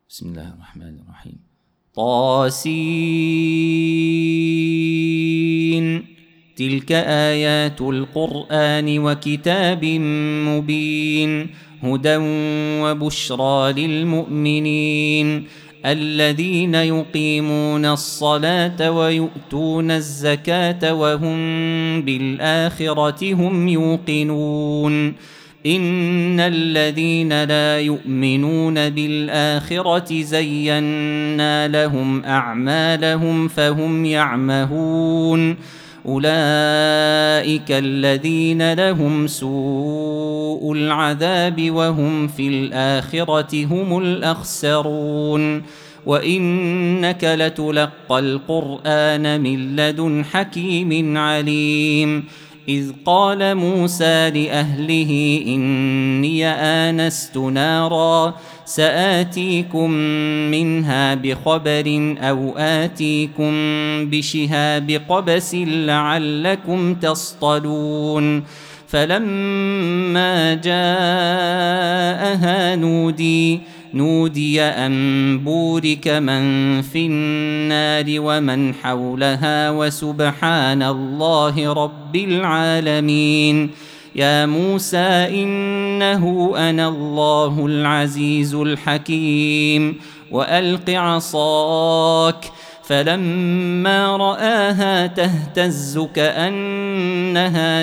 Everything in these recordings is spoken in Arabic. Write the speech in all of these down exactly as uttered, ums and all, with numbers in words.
بسم الله الرحمن الرحيم. طاسين تلك آيات القرآن وكتاب مبين هدى وبشرى للمؤمنين الذين يقيمون الصلاة ويؤتون الزكاة وهم بالآخرة هم يوقنون إن الذين لا يؤمنون بالآخرة زينا لهم أعمالهم فهم يعمهون أولئك الذين لهم سوء العذاب وهم في الآخرة هم الأخسرون وإنك لتلقى القرآن من لدن حكيم عليم إذ قال موسى لأهله إني آنست نارا سآتيكم منها بخبر أو آتيكم بشهاب قبس لعلكم تصطلون فلما جاءها نودي نودي أن بورك من في النار ومن حولها وسبحان الله رب العالمين يا موسى إنه أنا الله العزيز الحكيم وألق عصاك فلما رآها تهتز كأنها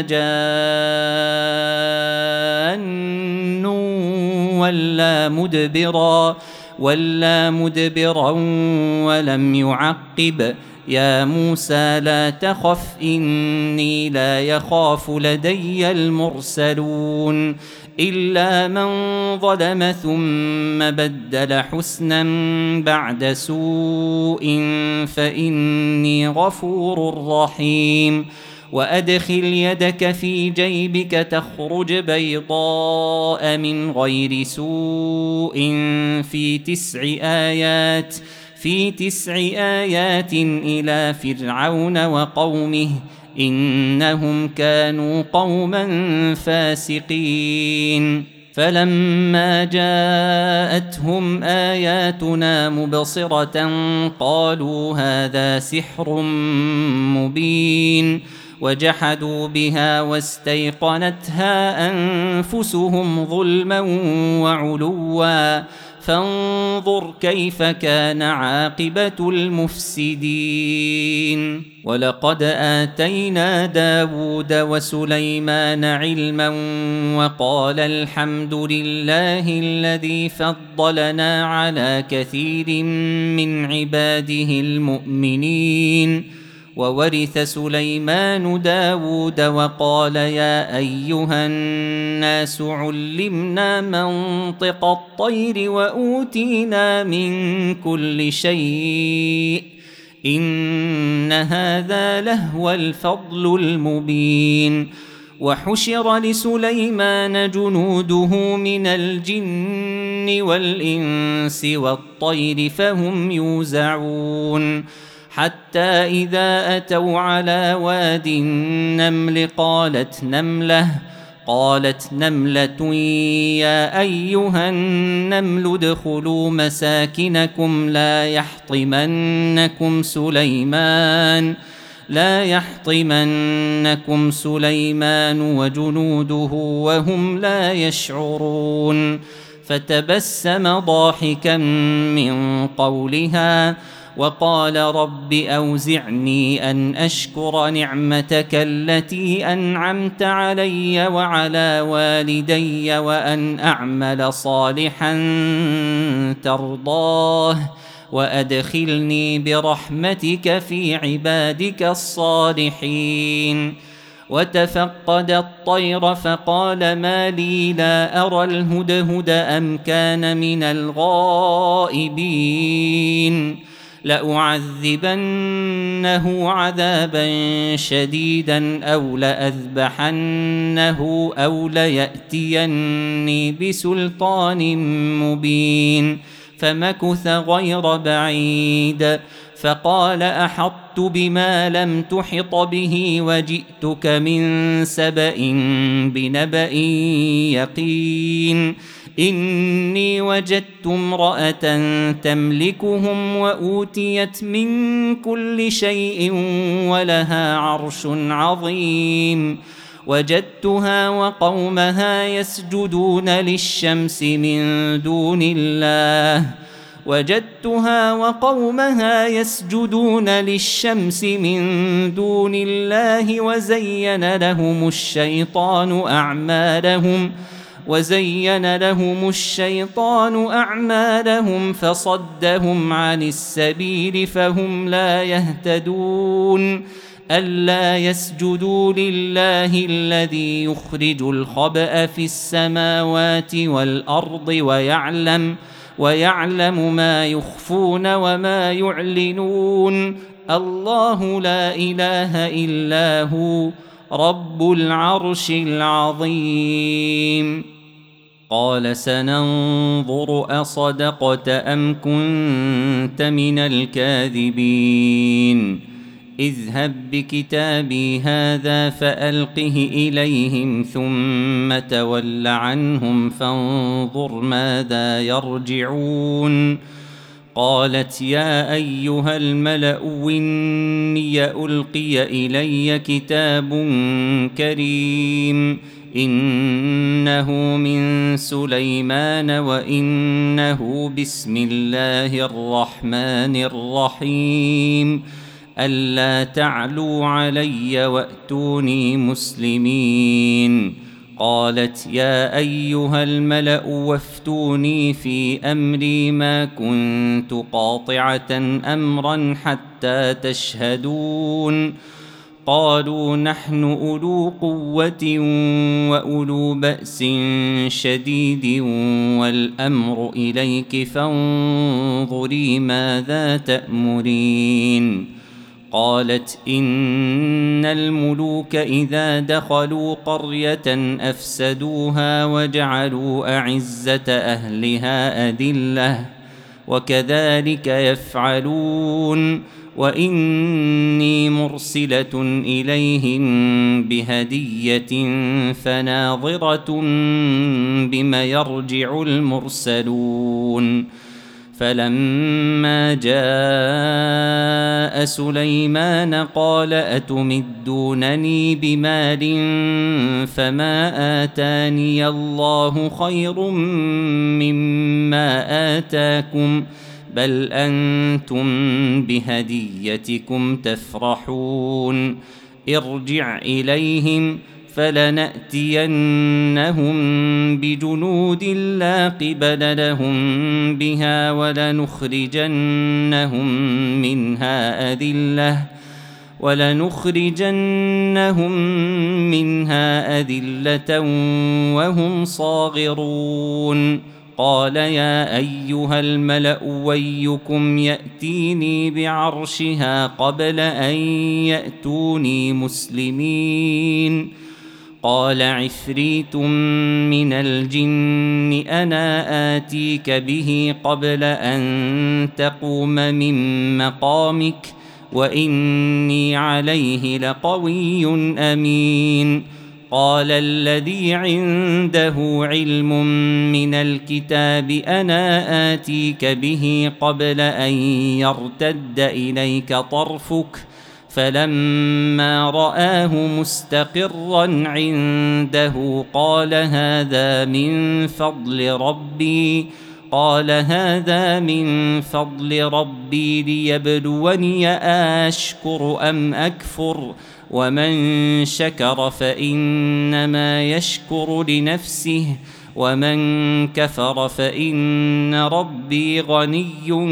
جان ولا مدبرا ولا مدبرا ولم يعقب يا موسى لا تخف إني لا يخاف لدي المرسلون إلا من ظلم ثم بدل حسنا بعد سوء فإني غفور رحيم وأدخل يدك في جيبك تخرج بيضاء من غير سوء في تسع آيات في تسع آيات إلى فرعون وقومه إنهم كانوا قوما فاسقين فلما جاءتهم آياتنا مبصرة قالوا هذا سحر مبين وجحدوا بها واستيقنتها أنفسهم ظلما وعلوا فانظر كيف كان عاقبة المفسدين ولقد آتينا داود وسليمان علما وقال الحمد لله الذي فضلنا على كثير من عباده المؤمنين وورث سليمان داود وقال يا أيها الناس علمنا منطق الطير وأوتينا من كل شيء إن هذا لهو الفضل المبين وحشر لسليمان جنوده من الجن والإنس والطير فهم يوزعون حتى إذا أتوا على واد النمل قالت نملة قالت نملة يا أيها النمل ادخلوا مساكنكم لا يحطمنكم سليمان لا يحطمنكم سليمان وجنوده وهم لا يشعرون فتبسم ضاحكا من قولها وقال رب أوزعني أن أشكر نعمتك التي أنعمت علي وعلى والدي وأن أعمل صالحا ترضاه وأدخلني برحمتك في عبادك الصالحين وتفقد الطير فقال ما لي لا أرى الهدهد أم كان من الغائبين لأعذبنه عذابا شديدا أو لأذبحنه أو ليأتيني بسلطان مبين فمكث غير بعيد فقال أحطت بما لم تحط به وجئتك من سبأ بنبأ يقين إني وجدت امرأة تملكهم وأوتيت من كل شيء ولها عرش عظيم وجدتها وقومها يسجدون للشمس من دون الله وجدتها وقومها يسجدون للشمس من دون الله وزين لهم الشيطان أعمالهم وزين لهم الشيطان أعمالهم فصدهم عن السبيل فهم لا يهتدون ألا يسجدوا لله الذي يخرج الخبأ في السماوات والأرض ويعلم ويعلم ما يخفون وما يعلنون الله لا إله إلا هو رب العرش العظيم. قال سننظر أصدقت أم كنت من الكاذبين اذهب بكتابي هذا فألقه إليهم ثم تول عنهم فانظر ماذا يرجعون. قالت يا أيها الملأ إني ألقي إلي كتاب كريم إنه من سليمان وإنه بسم الله الرحمن الرحيم ألا تعلوا علي وأتوني مسلمين. قالت يا أيها الملأ وافتوني في أمري ما كنت قاطعة أمرا حتى تشهدون. قالوا نحن أولو قوة وأولو بأس شديد والأمر إليك فانظري ماذا تأمرين. قالت إن الملوك إذا دخلوا قرية أفسدوها وجعلوا أعزة أهلها أذلة وكذلك يفعلون وإني مرسلة إليهم بهدية فناظرة بما يرجع المرسلون. فلما جاء سليمان قال أتمدونني بمال فما آتاني الله خير مما آتاكم بل أنتم بهديتكم تفرحون. ارجع إليهم فلنأتينهم بجنود لا قبل لهم بها ولنخرجنهم منها أذلة ولنخرجنهم منها أذلة وهم صاغرون. قال يا أيها الملأ ويكم يأتيني بعرشها قبل أن يأتوني مسلمين. قال عفريت من الجن أنا آتيك به قبل أن تقوم من مقامك وإني عليه لقوي أمين. قال الذي عنده علم من الكتاب أنا آتيك به قبل أن يرتد إليك طرفك فلما رآه مستقرا عنده قال هذا من فضل ربي قال هذا من فضل ربي ليبلوني أشكر أم أكفر ومن شكر فإنما يشكر لنفسه ومن كفر فإن ربي غني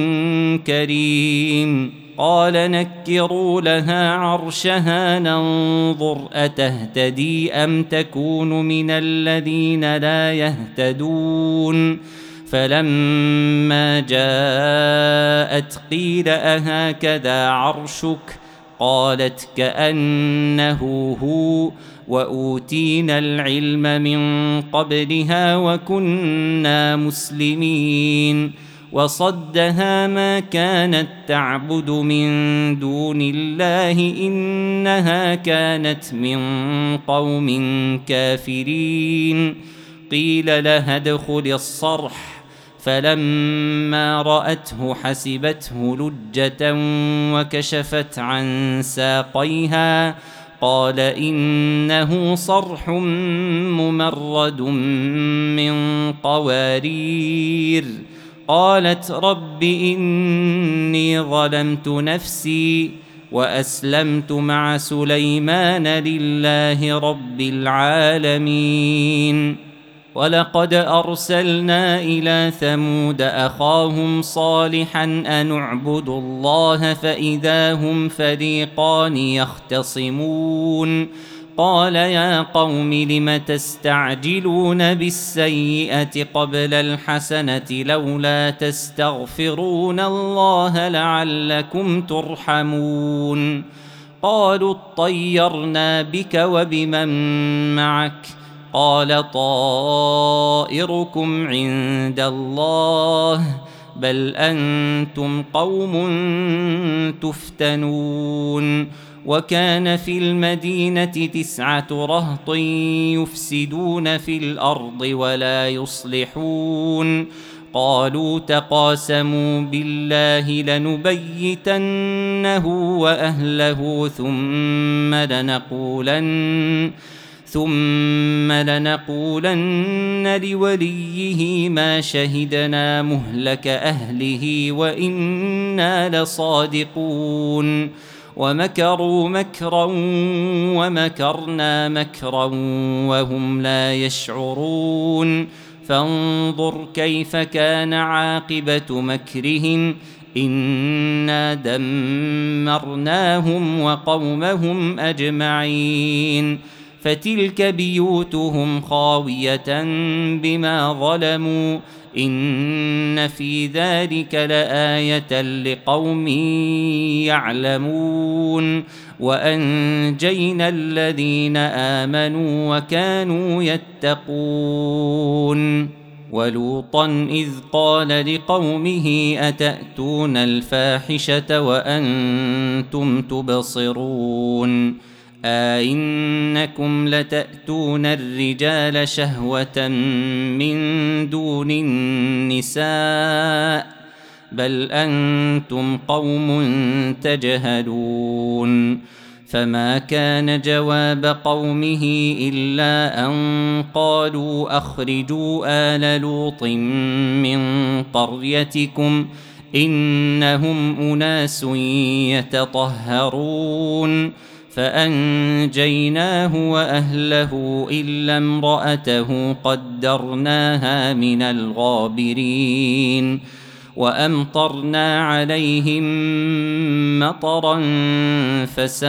كريم. قال نكروا لها عرشها ننظر أتهتدي أم تكون من الذين لا يهتدون. فلما جاءت قيل أهكذا عرشك قالت كأنه هو وأوتينا العلم من قبلها وكنا مسلمين. وصدها ما كانت تعبد من دون الله إنها كانت من قوم كافرين. قيل لها ادخل الصرح، فلما رأته حسبته لجة وكشفت عن ساقيها، قال إنه صرح ممرد من قوارير. قالت رب إني ظلمت نفسي وأسلمت مع سليمان لله رب العالمين. ولقد أرسلنا إلى ثمود أخاهم صالحا أن اعبدوا الله فإذا هم فريقان يختصمون. قال يا قوم لم تستعجلون بالسيئة قبل الحسنة لولا تستغفرون الله لعلكم ترحمون. قالوا اطيرنا بك وبمن معك، قال طائركم عند الله بل أنتم قوم تفتنون. وكان في المدينة تسعة رهط يفسدون في الأرض ولا يصلحون. قالوا تقاسموا بالله لنبيتنه وأهله ثم لنقولن ثم لنقولن لوليه ما شهدنا مهلك أهله وإنا لصادقون. ومكروا مكرا ومكرنا مكرا وهم لا يشعرون. فانظر كيف كان عاقبة مكرهم إنا دمرناهم وقومهم أجمعين. فتلك بيوتهم خاوية بما ظلموا إن في ذلك لآية لقوم يعلمون. وأنجينا الذين آمنوا وكانوا يتقون. ولوطا إذ قال لقومه أتأتون الفاحشة وأنتم تبصرون أئنكم لتأتون الرجال شهوة من دون النساء بل أنتم قوم تجهلون. فما كان جواب قومه إلا أن قالوا أخرجوا آل لوط من قريتكم إنهم أناس يتطهرون. فأنجيناه وأهله إلا امرأته قدرناها من الغابرين. وأمطرنا عليهم مطرا فساء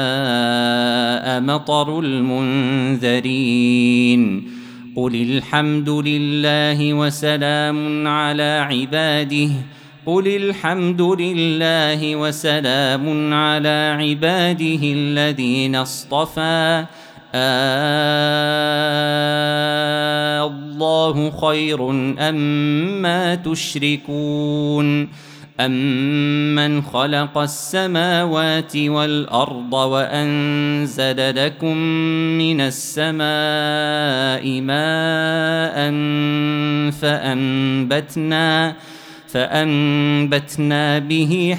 مطر المنذرين. قل الحمد لله وسلام على عباده قل الحمد لله وسلام على عباده الذين اصطفى آه الله خير أما تشركون. أمن خلق السماوات والأرض وأنزل لكم من السماء ماء فأنبتنا فأنبتنا به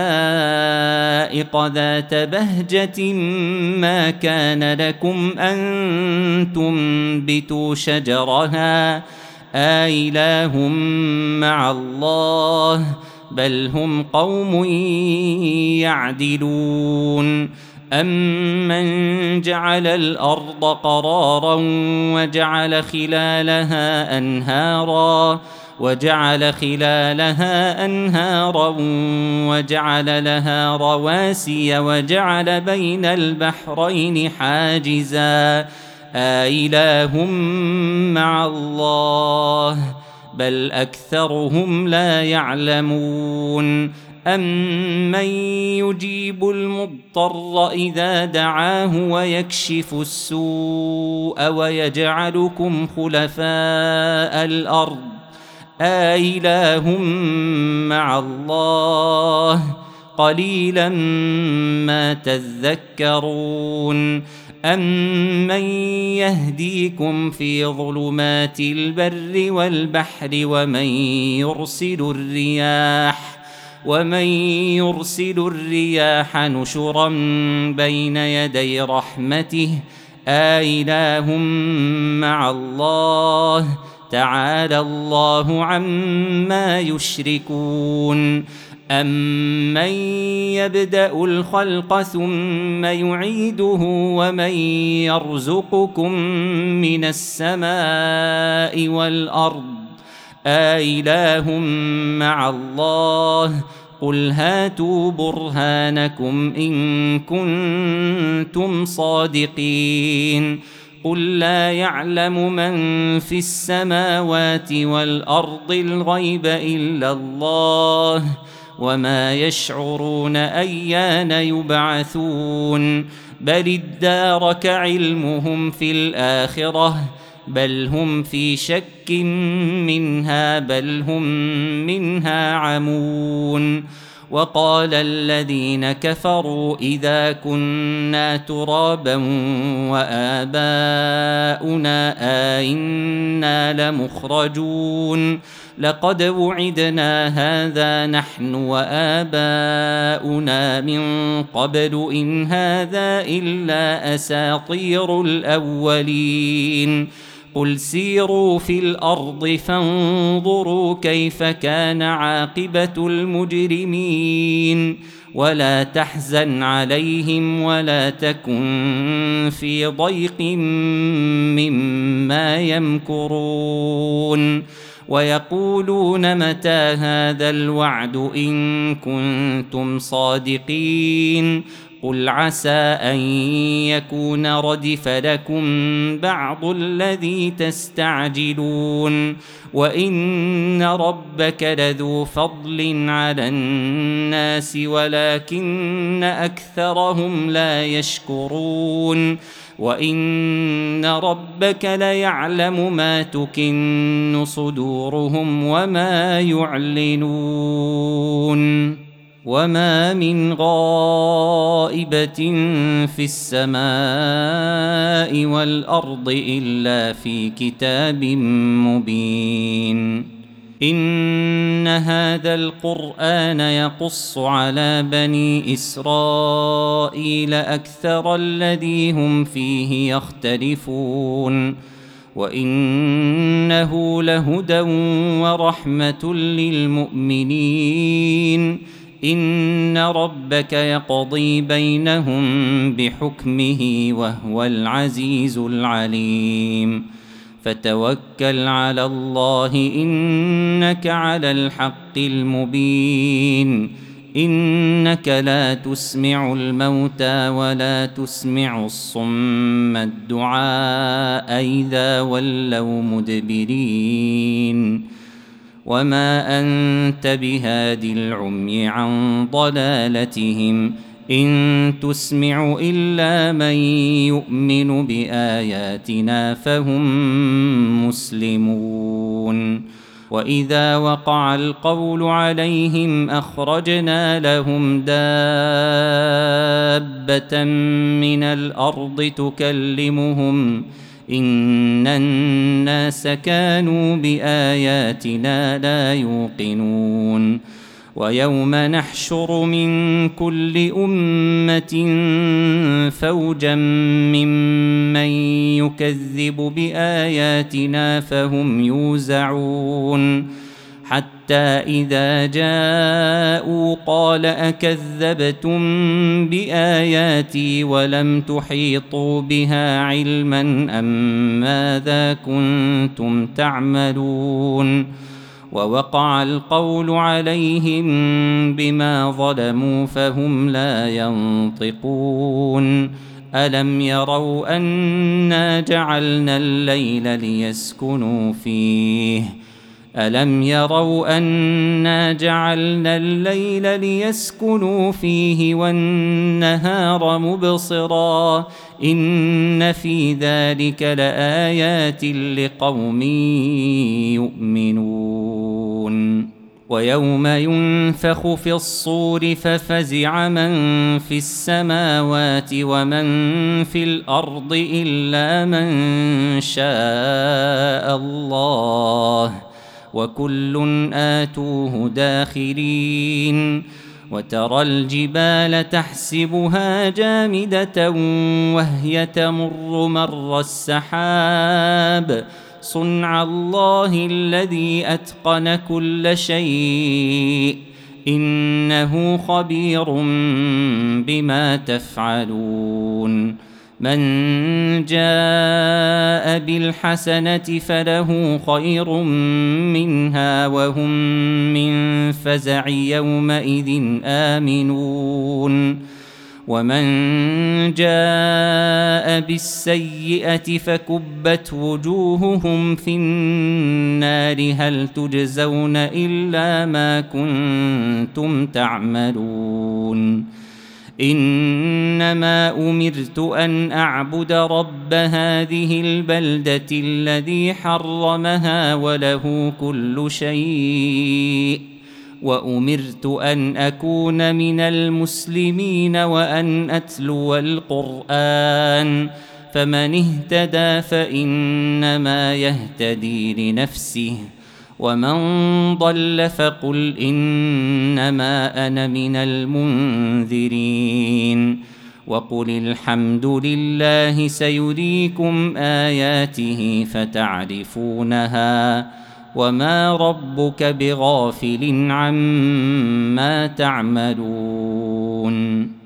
حدائق ذات بهجة ما كان لكم أن تنبتوا شجرها آإله مع الله بل هم قوم يعدلون. أمن جعل الأرض قرارا وجعل خلالها أنهارا وجعل خلالها أنهارا وجعل لها رواسي وجعل بين البحرين حاجزا آإله مع الله بل أكثرهم لا يعلمون. أمن يجيب المضطر إذا دعاه ويكشف السوء ويجعلكم خلفاء الأرض آإله مع الله قليلا ما تذكرون. أَمَّن يَهْدِيكُمْ فِي ظُلُمَاتِ الْبَرِّ وَالْبَحْرِ وَمَن يُرْسِلُ الرِّيَاحَ وَمَن يُرْسِلُ الرِّيَاحَ نُشُرًا بَيْنَ يَدَيْ رَحْمَتِهِ أَإِلَٰهٌ مَّعَ اللَّهِ تَعَالَى اللَّهُ عَمَّا يُشْرِكُونَ أَمَّن يَبْدَأُ الْخَلْقَ ثُمَّ يُعِيدُهُ وَمَن يَرْزُقُكُم مِّنَ السَّمَاءِ وَالْأَرْضِ أَإِلَٰهٌ مَّعَ اللَّهِ قُلْ هَاتُوا بُرْهَانَكُمْ إِن كُنتُمْ صَادِقِينَ قُل لَّا يَعْلَمُ مَن فِي السَّمَاوَاتِ وَالْأَرْضِ الْغَيْبَ إِلَّا اللَّهُ وَمَا يَشْعُرُونَ أَيَّانَ يُبْعَثُونَ بَلِ ادَّارَكَ عِلْمُهُمْ فِي الْآخِرَةِ بَلْ هُمْ فِي شَكٍّ مِّنْهَا بَلْ هُمْ مِنْهَا عَمُونَ وَقَالَ الَّذِينَ كَفَرُوا إِذَا كُنَّا تُرَابًا وَآبَاؤُنَا أَإِنَّا لَمُخْرَجُونَ لَقَدْ وُعِدْنَا هَٰذَا نَحْنُ وَآبَاؤُنَا مِن قَبْلُ إِنْ هَٰذَا إِلَّا أَسَاطِيرُ الْأَوَّلِينَ قُلْ سِيرُوا فِي الْأَرْضِ فَانظُرُوا كَيْفَ كَانَ عَاقِبَةُ الْمُجْرِمِينَ وَلَا تَحْزَنْ عَلَيْهِمْ وَلَا تَكُنْ فِي ضَيْقٍ مِّمَّا يَمْكُرُونَ وَيَقُولُونَ مَتَىٰ هَٰذَا الْوَعْدُ إِن كُنتُمْ صَادِقِينَ قُلْ عَسَىٰ أَن يَكُونَ رَدِفَ لَكُم بَعْضُ الَّذِي تَسْتَعْجِلُونَ وَإِنَّ رَبَّكَ لَذُو فَضْلٍ عَلَى النَّاسِ وَلَٰكِنَّ أَكْثَرَهُمْ لَا يَشْكُرُونَ وَإِنَّ رَبَّكَ لَيَعْلَمُ مَا تُكِنُّ صُدُورُهُمْ وَمَا يُعْلِنُونَ وَمَا مِنْ غَائِبَةٍ فِي السَّمَاءِ وَالْأَرْضِ إِلَّا فِي كِتَابٍ مُّبِينٍ إِنَّ هَٰذَا الْقُرْآنَ يَقُصُّ عَلَىٰ بَنِي إِسْرَائِيلَ أَكْثَرَ الَّذِي هُمْ فِيهِ يَخْتَلِفُونَ وَإِنَّهُ لَهُدًى وَرَحْمَةٌ لِّلْمُؤْمِنِينَ إِنَّ رَبَّكَ يَقْضِي بَيْنَهُم بِحُكْمِهِ وَهُوَ الْعَزِيزُ الْعَلِيمُ فَتَوَكَّلْ عَلَى اللَّهِ إِنَّكَ عَلَى الْحَقِّ الْمُبِينِ إِنَّكَ لَا تُسْمِعُ الْمَوْتَىٰ وَلَا تُسْمِعُ الصُّمَّ الدُّعَاءَ إِذَا وَلَّوْا مُدْبِرِينَ وَمَا أَنتَ بِهَادِ الْعُمْيِ عَن ضَلَالَتِهِمْ إِن تُسْمِعُ إِلَّا مَن يُؤْمِنُ بِآيَاتِنَا فَهُم مُّسْلِمُونَ وَإِذَا وَقَعَ الْقَوْلُ عَلَيْهِمْ أَخْرَجْنَا لَهُمْ دَابَّةً مِّنَ الْأَرْضِ تُكَلِّمُهُمْ إِنَّ النَّاسَ كَانُوا بِآيَاتِنَا لَا يُوقِنُونَ وَيَوْمَ نَحْشُرُ مِن كُلِّ أُمَّةٍ فَوْجًا مِّمَّن يُكَذِّبُ بِآيَاتِنَا فَهُمْ يُوزَعُونَ حَتَّىٰ إِذَا جَاءُوا قَالَ أَكَذَّبْتُم بِآيَاتِي وَلَمْ تُحِيطُوا بِهَا عِلْمًا أَم مَّاذَا كُنتُمْ تَعْمَلُونَ وَوَقَعَ الْقَوْلُ عَلَيْهِم بِمَا ظَلَمُوا فَهُمْ لَا يَنطِقُونَ أَلَمْ يَرَوْا أَنَّا جَعَلْنَا اللَّيْلَ لِيَسْكُنُوا فِيهِ أَلَمْ يَرَوْا أَنَّا جَعَلْنَا اللَّيْلَ لِيَسْكُنُوا فِيهِ وَالنَّهَارَ مُبْصِرًا إِنَّ فِي ذَلِكَ لَآيَاتٍ لِقَوْمٍ يُؤْمِنُونَ ويوم ينفخ في الصور ففزع من في السماوات ومن في الأرض إلا من شاء الله وكل آتوه داخرين. وترى الجبال تحسبها جامدة وهي تمر مر السحاب صنع الله الذي أتقن كل شيء إنه خبير بما تفعلون. من جاء بالحسنة فله خير منها وهم من فزع يومئذ آمنون. ومن جاء بالسيئة فكبت وجوههم في النار هل تجزون إلا ما كنتم تعملون. إنما أمرت أن أعبد رب هذه البلدة الذي حرمها وله كل شيء وأمرت أن أكون من المسلمين وأن أتلو القرآن فمن اهتدى فإنما يهتدي لنفسه ومن ضل فقل إنما أنا من المنذرين. وقل الحمد لله سيريكم آياته فتعرفونها وما ربك بغافل عما تعملون.